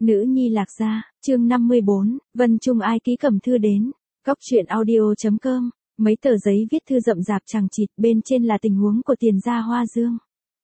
Nữ nhi Lạc Gia, chương 54, Vân Trung ai ký cầm thư đến. Góc truyện audio.com, mấy tờ giấy viết thư rậm rạp chằng chịt, bên trên là tình huống của Tiền gia Hoa Dương.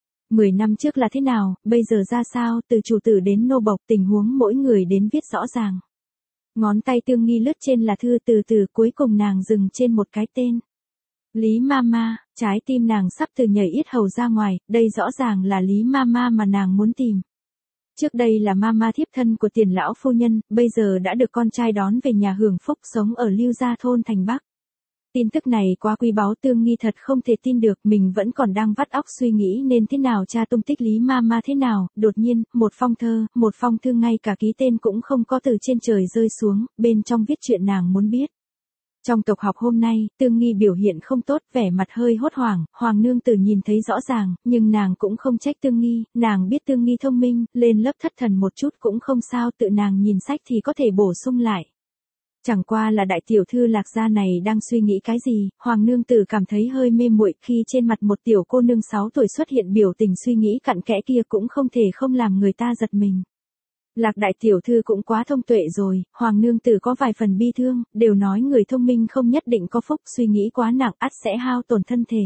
10 năm trước là thế nào, bây giờ ra sao, từ chủ tử đến nô bộc, tình huống mỗi người đến viết rõ ràng. Ngón tay Tương Nghi lướt trên là thư, từ từ cuối cùng nàng dừng trên một cái tên. Lý Mama, trái tim nàng sắp từ nhảy yết hầu ra ngoài, đây rõ ràng là Lý Mama mà nàng muốn tìm. Trước đây là Mama thiếp thân của Tiền lão phu nhân, bây giờ đã được con trai đón về nhà hưởng phúc, sống ở Lưu Gia thôn thành Bắc. Tin tức này quá quý báu, Tương Nghi thật không thể tin được, mình vẫn còn đang vắt óc suy nghĩ nên thế nào tra tung tích Lý Mama thế nào, đột nhiên, một phong thư ngay cả ký tên cũng không có từ trên trời rơi xuống, bên trong viết chuyện nàng muốn biết. Trong tộc học hôm nay, Tương Nghi biểu hiện không tốt, vẻ mặt hơi hốt hoảng, Hoàng nương tử nhìn thấy rõ ràng, nhưng nàng cũng không trách Tương Nghi, nàng biết Tương Nghi thông minh, lên lớp thất thần một chút cũng không sao, tự nàng nhìn sách thì có thể bổ sung lại. Chẳng qua là đại tiểu thư Lạc Gia này đang suy nghĩ cái gì, Hoàng nương tử cảm thấy hơi mê muội khi trên mặt một tiểu cô nương 6 tuổi xuất hiện biểu tình suy nghĩ cặn kẽ kia, cũng không thể không làm người ta giật mình. Lạc đại tiểu thư cũng quá thông tuệ rồi, Hoàng nương tử có vài phần bi thương, đều nói người thông minh không nhất định có phúc, suy nghĩ quá nặng ắt sẽ hao tổn thân thể.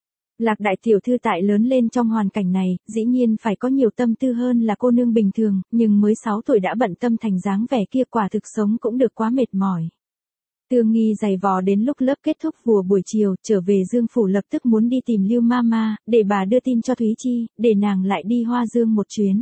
Lạc đại tiểu thư tại lớn lên trong hoàn cảnh này, dĩ nhiên phải có nhiều tâm tư hơn là cô nương bình thường, nhưng mới 6 tuổi đã bận tâm thành dáng vẻ kia, quả thực sống cũng được quá mệt mỏi. Tương Nghi giày vò đến lúc lớp kết thúc vừa buổi chiều, trở về Dương phủ lập tức muốn đi tìm Lưu Mama, để bà đưa tin cho Thúy Chi, để nàng lại đi Hoa Dương một chuyến.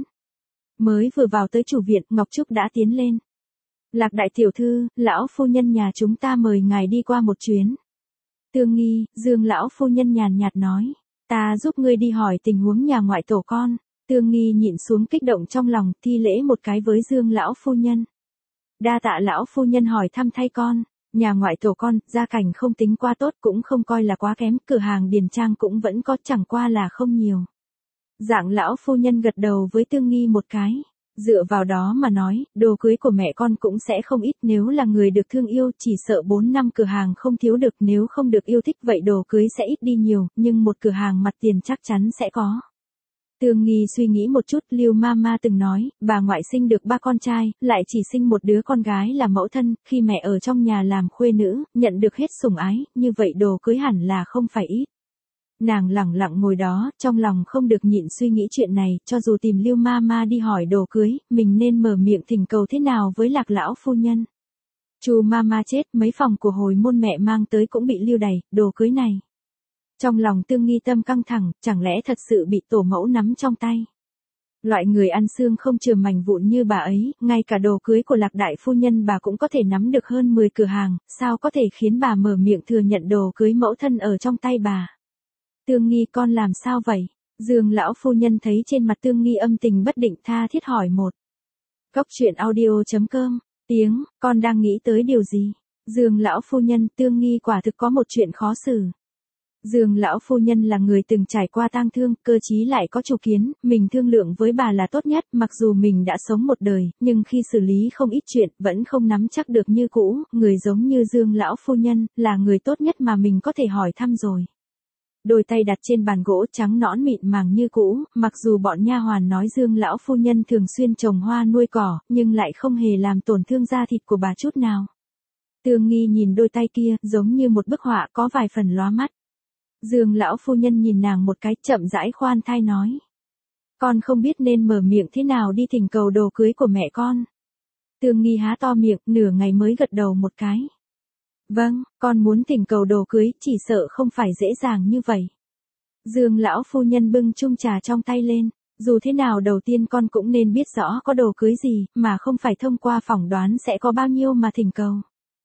Mới vừa vào tới chủ viện, Ngọc Trúc đã tiến lên. Lạc đại tiểu thư, lão phu nhân nhà chúng ta mời ngài đi qua một chuyến. Tương Nghi, Dương lão phu nhân nhàn nhạt nói, ta giúp ngươi đi hỏi tình huống nhà ngoại tổ con. Tương Nghi nhịn xuống kích động trong lòng, thi lễ một cái với Dương lão phu nhân. Đa tạ lão phu nhân hỏi thăm thay con. Nhà ngoại tổ con, gia cảnh không tính qua tốt, cũng không coi là quá kém, cửa hàng điền trang cũng vẫn có, chẳng qua là không nhiều. Dạng lão phu nhân gật đầu với Tương Nghi một cái. Dựa vào đó mà nói, đồ cưới của mẹ con cũng sẽ không ít, nếu là người được thương yêu, chỉ sợ 4 năm cửa hàng không thiếu được, nếu không được yêu thích vậy đồ cưới sẽ ít đi nhiều, nhưng một cửa hàng mặt tiền chắc chắn sẽ có. Tương Nghi suy nghĩ một chút, Lưu Mama từng nói, bà ngoại sinh được 3 con trai, lại chỉ sinh một đứa con gái là mẫu thân, khi mẹ ở trong nhà làm khuê nữ, nhận được hết sủng ái, như vậy đồ cưới hẳn là không phải ít. Nàng lẳng lặng ngồi đó, trong lòng không được nhịn suy nghĩ chuyện này, cho dù tìm Lưu Mama đi hỏi đồ cưới, mình nên mở miệng thỉnh cầu thế nào với Lạc lão phu nhân. Chu Mama chết, mấy phòng của hồi môn mẹ mang tới cũng bị lưu đày, đồ cưới này. Trong lòng Tương Nghi tâm căng thẳng, chẳng lẽ thật sự bị tổ mẫu nắm trong tay. Loại người ăn xương không chừa mảnh vụn như bà ấy, ngay cả đồ cưới của Lạc đại phu nhân bà cũng có thể nắm được hơn 10 cửa hàng, sao có thể khiến bà mở miệng thừa nhận đồ cưới mẫu thân ở trong tay bà. Tương Nghi con làm sao vậy? Dương lão phu nhân thấy trên mặt Tương Nghi âm tình bất định, tha thiết hỏi một. Góc truyện audio.com, tiếng, con đang nghĩ tới điều gì? Dương lão phu nhân, Tương Nghi quả thực có một chuyện khó xử. Dương lão phu nhân là người từng trải qua tang thương, cơ chí lại có chủ kiến, mình thương lượng với bà là tốt nhất, mặc dù mình đã sống một đời, nhưng khi xử lý không ít chuyện, vẫn không nắm chắc được như cũ, người giống như Dương lão phu nhân, là người tốt nhất mà mình có thể hỏi thăm rồi. Đôi tay đặt trên bàn gỗ trắng nõn mịn màng như cũ, mặc dù bọn nha hoàn nói Dương lão phu nhân thường xuyên trồng hoa nuôi cỏ, nhưng lại không hề làm tổn thương da thịt của bà chút nào. Tương Nghi nhìn đôi tay kia, giống như một bức họa, có vài phần lóa mắt. Dương lão phu nhân nhìn nàng một cái, chậm rãi khoan thai nói. Con không biết nên mở miệng thế nào đi thỉnh cầu đồ cưới của mẹ con. Tương Nghi há to miệng, nửa ngày mới gật đầu một cái. Vâng, con muốn thỉnh cầu đồ cưới, chỉ sợ không phải dễ dàng như vậy. Dương lão phu nhân bưng chung trà trong tay lên, dù thế nào đầu tiên con cũng nên biết rõ có đồ cưới gì, mà không phải thông qua phỏng đoán sẽ có bao nhiêu mà thỉnh cầu.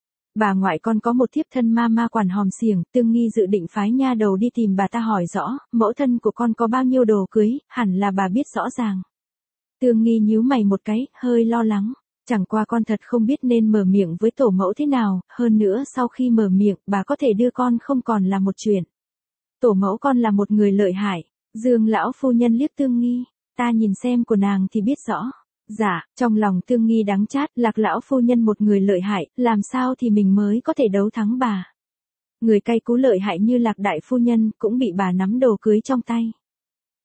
Bà ngoại con có một thiếp thân Mama quản hòm xiềng, Tương Nghi dự định phái nha đầu đi tìm bà ta hỏi rõ, mẫu thân của con có bao nhiêu đồ cưới, hẳn là bà biết rõ ràng. Tương Nghi nhíu mày một cái, hơi lo lắng. Chẳng qua con thật không biết nên mở miệng với tổ mẫu thế nào, hơn nữa sau khi mở miệng, bà có thể đưa con không còn là một chuyện. Tổ mẫu con là một người lợi hại. Dương lão phu nhân liếc Tương Nghi, ta nhìn xem của nàng thì biết rõ. Dạ, trong lòng Tương Nghi đắng chát, Lạc lão phu nhân một người lợi hại, làm sao thì mình mới có thể đấu thắng bà. Người cay cú lợi hại như Lạc đại phu nhân cũng bị bà nắm đồ cưới trong tay.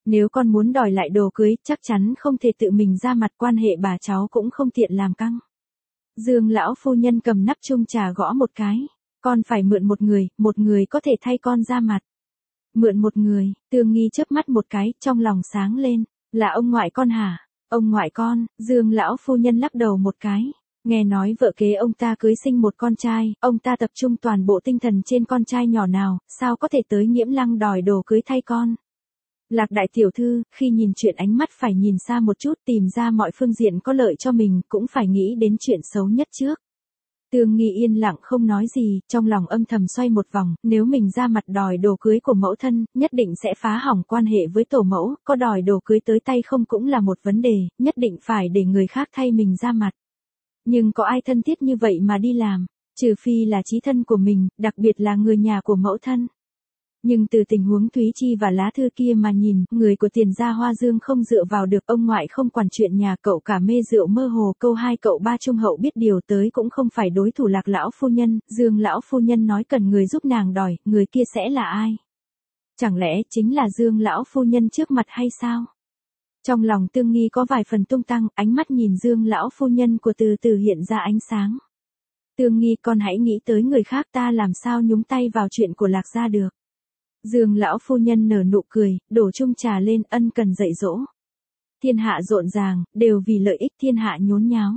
Nếu con muốn đòi lại đồ cưới, chắc chắn không thể tự mình ra mặt, quan hệ bà cháu cũng không tiện làm căng. Dương lão phu nhân cầm nắp chung trà gõ một cái. Con phải mượn một người có thể thay con ra mặt. Mượn một người, Tương Nghi chớp mắt một cái, trong lòng sáng lên. Là ông ngoại con hả? Ông ngoại con, Dương lão phu nhân lắc đầu một cái. Nghe nói vợ kế ông ta cưới sinh một con trai, ông ta tập trung toàn bộ tinh thần trên con trai nhỏ nào, sao có thể tới Nghiễm Lăng đòi đồ cưới thay con. Lạc đại tiểu thư, khi nhìn chuyện ánh mắt phải nhìn xa một chút, tìm ra mọi phương diện có lợi cho mình, cũng phải nghĩ đến chuyện xấu nhất trước. Tương Nghi yên lặng không nói gì, trong lòng âm thầm xoay một vòng, nếu mình ra mặt đòi đồ cưới của mẫu thân, nhất định sẽ phá hỏng quan hệ với tổ mẫu, có đòi đồ cưới tới tay không cũng là một vấn đề, nhất định phải để người khác thay mình ra mặt. Nhưng có ai thân thiết như vậy mà đi làm, trừ phi là chí thân của mình, đặc biệt là người nhà của mẫu thân. Nhưng từ tình huống Thúy Chi và lá thư kia mà nhìn, người của Tiền gia Hoa Dương không dựa vào được, ông ngoại không quản chuyện nhà, cậu cả mê rượu mơ hồ, câu hai cậu ba trung hậu biết điều tới cũng không phải đối thủ Lạc lão phu nhân. Dương lão phu nhân nói cần người giúp nàng đòi, người kia sẽ là ai? Chẳng lẽ chính là Dương lão phu nhân trước mặt hay sao? Trong lòng Tương Nghi có vài phần tung tăng, ánh mắt nhìn Dương lão phu nhân của từ từ hiện ra ánh sáng. Tương Nghi, con hãy nghĩ tới người khác, ta làm sao nhúng tay vào chuyện của Lạc gia được. Dương lão phu nhân nở nụ cười, đổ chung trà lên, ân cần dạy dỗ. Thiên hạ rộn ràng, đều vì lợi ích, thiên hạ nhốn nháo.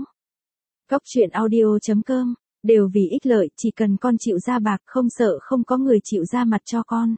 Cóc truyện audio.com, đều vì ích lợi, chỉ cần con chịu ra bạc, không sợ không có người chịu ra mặt cho con.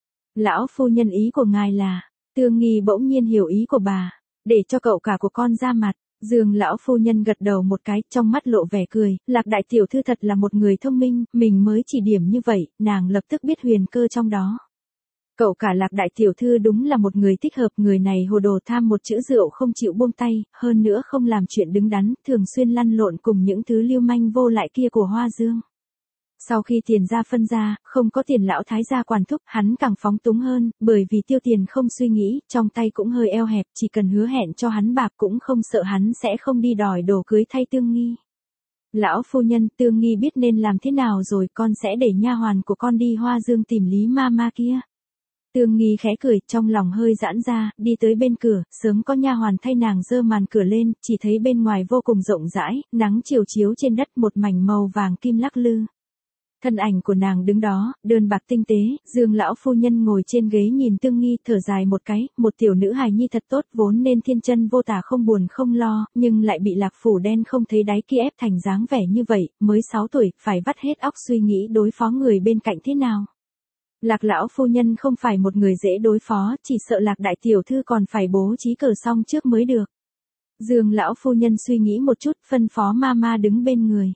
Lão phu nhân, ý của ngài là, Tương Nghi bỗng nhiên hiểu ý của bà, để cho cậu cả của con ra mặt. Dương lão phu nhân gật đầu một cái, trong mắt lộ vẻ cười, Lạc đại tiểu thư thật là một người thông minh, mình mới chỉ điểm như vậy, nàng lập tức biết huyền cơ trong đó. Cậu cả Lạc đại tiểu thư đúng là một người thích hợp, người này hồ đồ tham một chữ rượu không chịu buông tay, hơn nữa không làm chuyện đứng đắn, thường xuyên lăn lộn cùng những thứ lưu manh vô lại kia của Hoa Dương. Sau khi Tiền gia phân ra, không có Tiền lão thái gia quản thúc, hắn càng phóng túng hơn, bởi vì tiêu tiền không suy nghĩ, trong tay cũng hơi eo hẹp, chỉ cần hứa hẹn cho hắn bạc cũng không sợ hắn sẽ không đi đòi đồ cưới thay Tương Nghi. Lão phu nhân, Tương Nghi biết nên làm thế nào rồi, con sẽ để nha hoàn của con đi Hoa Dương tìm Lý Mama kia. Tương Nghi khẽ cười, trong lòng hơi giãn ra, đi tới bên cửa, sớm có nha hoàn thay nàng giơ màn cửa lên, chỉ thấy bên ngoài vô cùng rộng rãi, nắng chiều chiếu trên đất, một mảnh màu vàng kim lắc lư. Thân ảnh của nàng đứng đó, đơn bạc tinh tế, Dương lão phu nhân ngồi trên ghế nhìn Tương Nghi, thở dài một cái, một tiểu nữ hài nhi thật tốt, vốn nên thiên chân vô tà không buồn không lo, nhưng lại bị Lạc phủ đen không thấy đáy kia ép thành dáng vẻ như vậy, mới 6 tuổi, phải vắt hết óc suy nghĩ đối phó người bên cạnh thế nào. Lạc lão phu nhân không phải một người dễ đối phó, chỉ sợ Lạc đại tiểu thư còn phải bố trí cờ xong trước mới được. Dương lão phu nhân suy nghĩ một chút, phân phó Mama đứng bên người.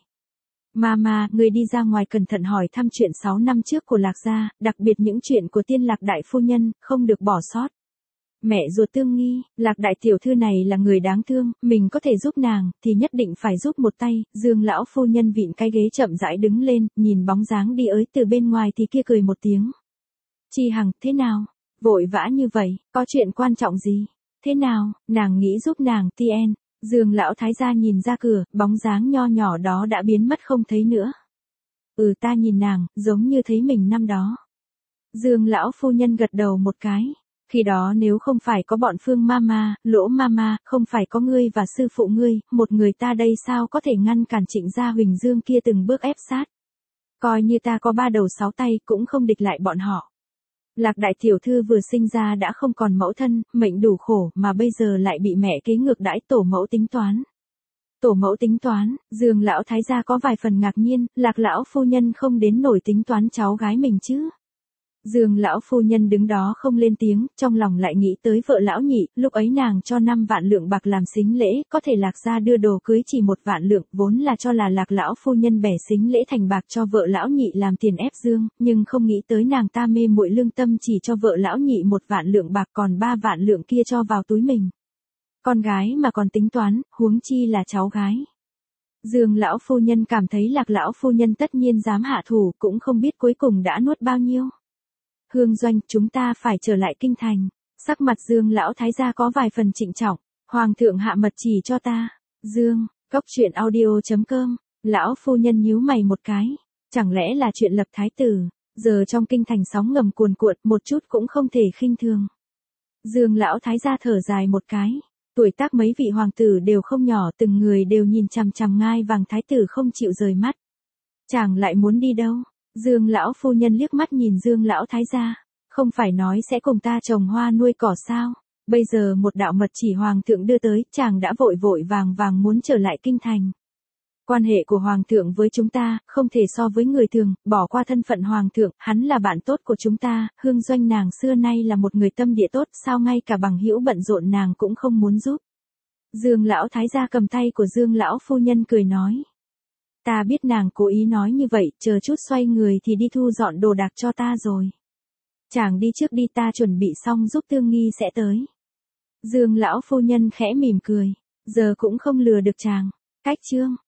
Mama, người đi ra ngoài cẩn thận hỏi thăm chuyện 6 năm trước của Lạc gia, đặc biệt những chuyện của Tiên Lạc đại phu nhân, không được bỏ sót. Mẹ ruột Tương Nghi, Lạc đại tiểu thư này là người đáng thương, mình có thể giúp nàng, thì nhất định phải giúp một tay. Dương lão phu nhân vịn cái ghế chậm rãi đứng lên, nhìn bóng dáng đi ới từ bên ngoài thì kia cười một tiếng. Chi Hằng, thế nào? Vội vã như vậy, có chuyện quan trọng gì? Thế nào, nàng nghĩ giúp nàng, Tien. Dương lão thái gia nhìn ra cửa, bóng dáng nho nhỏ đó đã biến mất không thấy nữa. Ta nhìn nàng, giống như thấy mình năm đó. Dương lão phu nhân gật đầu một cái. Khi đó nếu không phải có bọn Phương Mama, Lỗ Mama, không phải có ngươi và sư phụ ngươi, một người ta đây sao có thể ngăn cản Trịnh gia Huỳnh Dương kia từng bước ép sát. Coi như ta có 3 đầu 6 tay cũng không địch lại bọn họ. Lạc đại tiểu thư vừa sinh ra đã không còn mẫu thân, mệnh đủ khổ, mà bây giờ lại bị mẹ kế ngược đãi, tổ mẫu tính toán. Tổ mẫu tính toán, Dương lão thái gia có vài phần ngạc nhiên, Lạc lão phu nhân không đến nổi tính toán cháu gái mình chứ. Dương lão phu nhân đứng đó không lên tiếng, trong lòng lại nghĩ tới vợ lão nhị, lúc ấy nàng cho 5 vạn lượng bạc làm sính lễ, có thể Lạc gia đưa đồ cưới chỉ 1 vạn lượng, vốn là cho là Lạc lão phu nhân bẻ sính lễ thành bạc cho vợ lão nhị làm tiền ép Dương, nhưng không nghĩ tới nàng ta mê muội lương tâm chỉ cho vợ lão nhị 1 vạn lượng bạc, còn 3 vạn lượng kia cho vào túi mình. Con gái mà còn tính toán, huống chi là cháu gái. Dương lão phu nhân cảm thấy Lạc lão phu nhân tất nhiên dám hạ thủ, cũng không biết cuối cùng đã nuốt bao nhiêu. Hương Doanh, chúng ta phải trở lại kinh thành. Sắc mặt Dương lão thái gia có vài phần trịnh trọng. Hoàng thượng hạ mật chỉ cho ta. Dương, cóc truyện audio.com. Lão phu nhân nhíu mày một cái. Chẳng lẽ là chuyện lập thái tử? Giờ trong kinh thành sóng ngầm cuồn cuộn, một chút cũng không thể khinh thường. Dương lão thái gia thở dài một cái. Tuổi tác mấy vị hoàng tử đều không nhỏ, từng người đều nhìn chằm chằm ngai vàng thái tử không chịu rời mắt. Chàng lại muốn đi đâu? Dương lão phu nhân liếc mắt nhìn Dương lão thái gia. Không phải nói sẽ cùng ta trồng hoa nuôi cỏ sao? Bây giờ một đạo mật chỉ hoàng thượng đưa tới, chàng đã vội vội vàng vàng muốn trở lại kinh thành. Quan hệ của hoàng thượng với chúng ta, không thể so với người thường, bỏ qua thân phận hoàng thượng, hắn là bạn tốt của chúng ta, Hương Doanh nàng xưa nay là một người tâm địa tốt, sao ngay cả bằng hữu bận rộn nàng cũng không muốn giúp. Dương lão thái gia cầm tay của Dương lão phu nhân cười nói. Ta biết nàng cố ý nói như vậy, chờ chút xoay người thì đi thu dọn đồ đạc cho ta rồi. Chàng đi trước đi, ta chuẩn bị xong giúp Tương Nghi sẽ tới. Dương lão phu nhân khẽ mỉm cười, giờ cũng không lừa được chàng. Cách chương